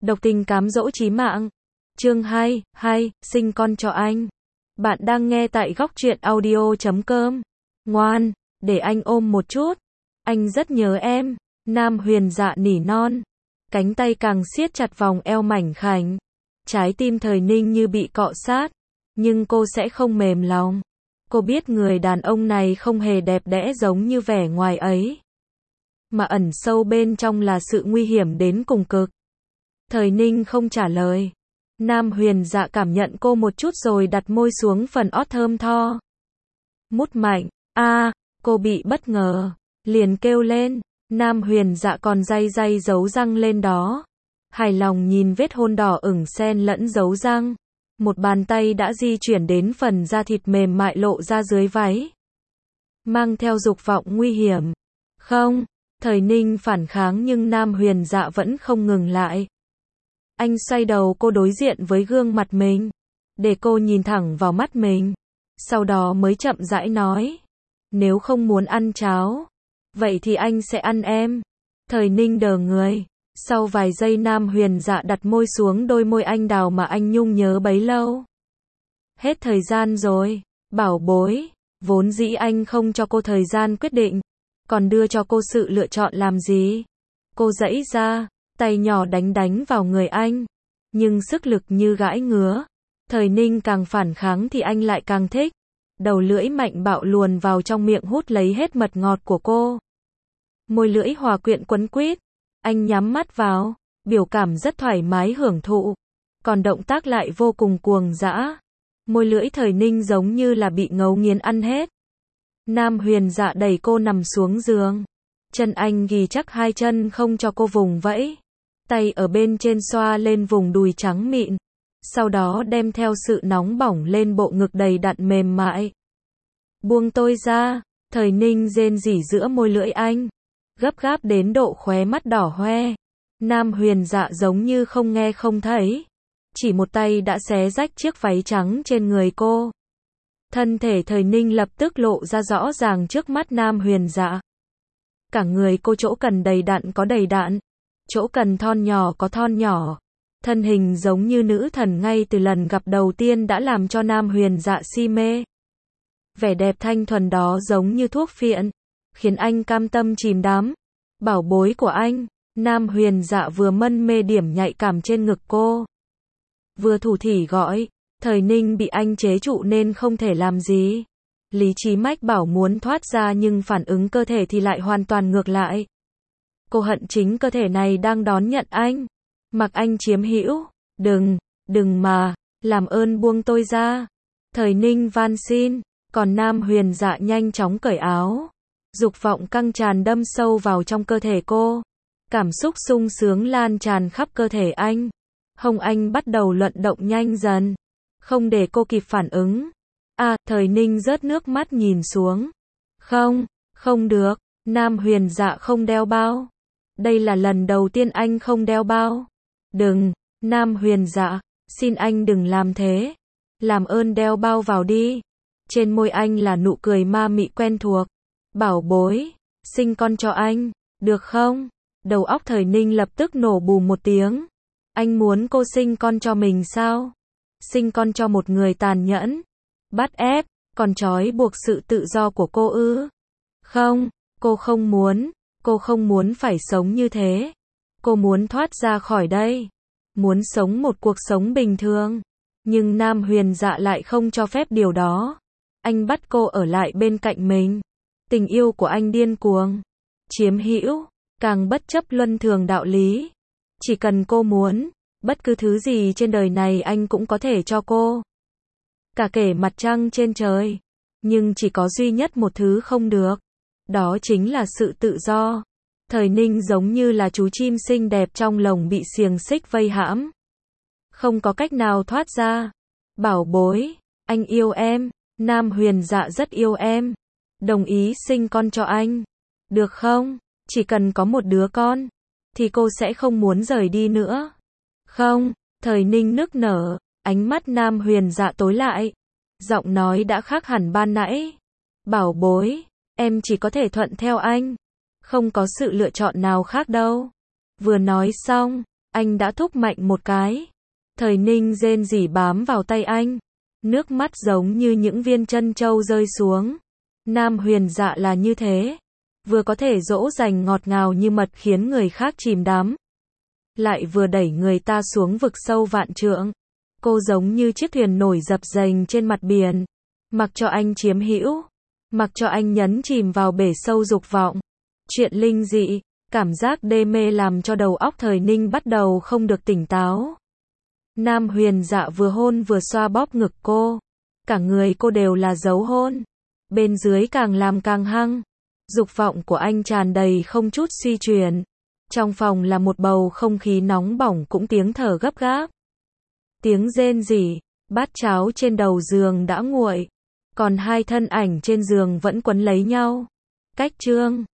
Độc tình cám dỗ chí mạng. Chương 2, sinh con cho anh. Bạn đang nghe tại góc truyện audio.com. Ngoan, để anh ôm một chút. Anh rất nhớ em. Nam Huyền Dạ nỉ non. Cánh tay càng siết chặt vòng eo mảnh khảnh. Trái tim Thời Ninh như bị cọ sát. Nhưng cô sẽ không mềm lòng. Cô biết người đàn ông này không hề đẹp đẽ giống như vẻ ngoài ấy. Mà ẩn sâu bên trong là sự nguy hiểm đến cùng cực. Thời Ninh không trả lời. Nam Huyền Dạ cảm nhận cô một chút rồi đặt môi xuống phần ót thơm tho. Mút mạnh. Cô bị bất ngờ. Liền kêu lên. Nam Huyền Dạ còn day dấu răng lên đó. Hài lòng nhìn vết hôn đỏ ửng xen lẫn dấu răng. Một bàn tay đã di chuyển đến phần da thịt mềm mại lộ ra dưới váy. Mang theo dục vọng nguy hiểm. Không. Thời Ninh phản kháng nhưng Nam Huyền Dạ vẫn không ngừng lại. Anh xoay đầu cô đối diện với gương mặt mình. Để cô nhìn thẳng vào mắt mình. Sau đó mới chậm rãi nói. Nếu không muốn ăn cháo. Vậy thì anh sẽ ăn em. Thời Ninh đờ người. Sau vài giây Nam Huyền Dạ đặt môi xuống đôi môi anh đào mà anh nhung nhớ bấy lâu. Hết thời gian rồi. Bảo bối. Vốn dĩ anh không cho cô thời gian quyết định. Còn đưa cho cô sự lựa chọn làm gì? Cô giãy ra. Tay nhỏ đánh vào người anh. Nhưng sức lực như gãi ngứa. Thời Ninh càng phản kháng thì anh lại càng thích. Đầu lưỡi mạnh bạo luồn vào trong miệng hút lấy hết mật ngọt của cô. Môi lưỡi hòa quyện quấn quýt. Anh nhắm mắt vào. Biểu cảm rất thoải mái hưởng thụ. Còn động tác lại vô cùng cuồng dã. Môi lưỡi Thời Ninh giống như là bị ngấu nghiến ăn hết. Nam Huyền Dạ đẩy cô nằm xuống giường. Chân anh ghì chắc hai chân không cho cô vùng vẫy. Tay ở bên trên xoa lên vùng đùi trắng mịn. Sau đó đem theo sự nóng bỏng lên bộ ngực đầy đặn mềm mại. Buông tôi ra. Thời Ninh rên rỉ giữa môi lưỡi anh. Gấp gáp đến độ khóe mắt đỏ hoe. Nam Huyền Dạ giống như không nghe không thấy. Chỉ một tay đã xé rách chiếc váy trắng trên người cô. Thân thể Thời Ninh lập tức lộ ra rõ ràng trước mắt Nam Huyền Dạ. Cả người cô chỗ cần đầy đặn có đầy đặn. Chỗ cần thon nhỏ có thon nhỏ. Thân hình giống như nữ thần ngay từ lần gặp đầu tiên đã làm cho Nam Huyền Dạ si mê. Vẻ đẹp thanh thuần đó giống như thuốc phiện. Khiến anh cam tâm chìm đắm. Bảo bối của anh. Nam Huyền Dạ vừa mân mê điểm nhạy cảm trên ngực cô. Vừa thủ thỉ gọi. Thời Ninh bị anh chế trụ nên không thể làm gì. Lý trí mách bảo muốn thoát ra nhưng phản ứng cơ thể thì lại hoàn toàn ngược lại. Cô hận chính cơ thể này đang đón nhận anh. Mặc anh chiếm hữu. Đừng mà. Làm ơn buông tôi ra. Thời Ninh van xin. Còn Nam Huyền Dạ nhanh chóng cởi áo. Dục vọng căng tràn đâm sâu vào trong cơ thể cô. Cảm xúc sung sướng lan tràn khắp cơ thể anh. Hông anh bắt đầu luận động nhanh dần. Không để cô kịp phản ứng. Thời Ninh rớt nước mắt nhìn xuống. Không được. Nam Huyền Dạ không đeo bao. Đây là lần đầu tiên anh không đeo bao. Đừng. Nam Huyền Dạ. Xin anh đừng làm thế. Làm ơn đeo bao vào đi. Trên môi anh là nụ cười ma mị quen thuộc. Bảo bối. Sinh con cho anh. Được không? Đầu óc Thời Ninh lập tức nổ bù một tiếng. Anh muốn cô sinh con cho mình sao? Sinh con cho một người tàn nhẫn. Bắt ép. Còn trói buộc sự tự do của cô ư? Không. Cô không muốn. Cô không muốn phải sống như thế. Cô muốn thoát ra khỏi đây. Muốn sống một cuộc sống bình thường. Nhưng Nam Huyền Dạ lại không cho phép điều đó. Anh bắt cô ở lại bên cạnh mình. Tình yêu của anh điên cuồng. Chiếm hữu. Càng bất chấp luân thường đạo lý. Chỉ cần cô muốn. Bất cứ thứ gì trên đời này anh cũng có thể cho cô. Cả kể mặt trăng trên trời. Nhưng chỉ có duy nhất một thứ không được. Đó chính là sự tự do. Thời Ninh giống như là chú chim xinh đẹp trong lồng bị xiềng xích vây hãm. Không có cách nào thoát ra. Bảo bối. Anh yêu em. Nam Huyền Dạ rất yêu em. Đồng ý sinh con cho anh. Được không? Chỉ cần có một đứa con. Thì cô sẽ không muốn rời đi nữa. Không. Thời Ninh nức nở. Ánh mắt Nam Huyền Dạ tối lại. Giọng nói đã khác hẳn ban nãy. Bảo bối. Em chỉ có thể thuận theo anh. Không có sự lựa chọn nào khác đâu. Vừa nói xong. Anh đã thúc mạnh một cái. Thời Ninh rên rỉ bám vào tay anh. Nước mắt giống như những viên trân châu rơi xuống. Nam Huyền Dạ là như thế. Vừa có thể dỗ dành ngọt ngào như mật khiến người khác chìm đắm, lại vừa đẩy người ta xuống vực sâu vạn trượng. Cô giống như chiếc thuyền nổi dập dềnh trên mặt biển. Mặc cho anh chiếm hữu. Mặc cho anh nhấn chìm vào bể sâu dục vọng. Chuyện linh dị, cảm giác đê mê làm cho đầu óc Thời Ninh bắt đầu không được tỉnh táo. Nam Huyền Dạ vừa hôn vừa xoa bóp ngực cô. Cả người cô đều là dấu hôn. Bên dưới càng làm càng hăng. Dục vọng của anh tràn đầy không chút suy chuyển. Trong phòng là một bầu không khí nóng bỏng cũng tiếng thở gấp gáp. Tiếng rên rỉ, bát cháo trên đầu giường đã nguội. Còn hai thân ảnh trên giường vẫn quấn lấy nhau. Cách chương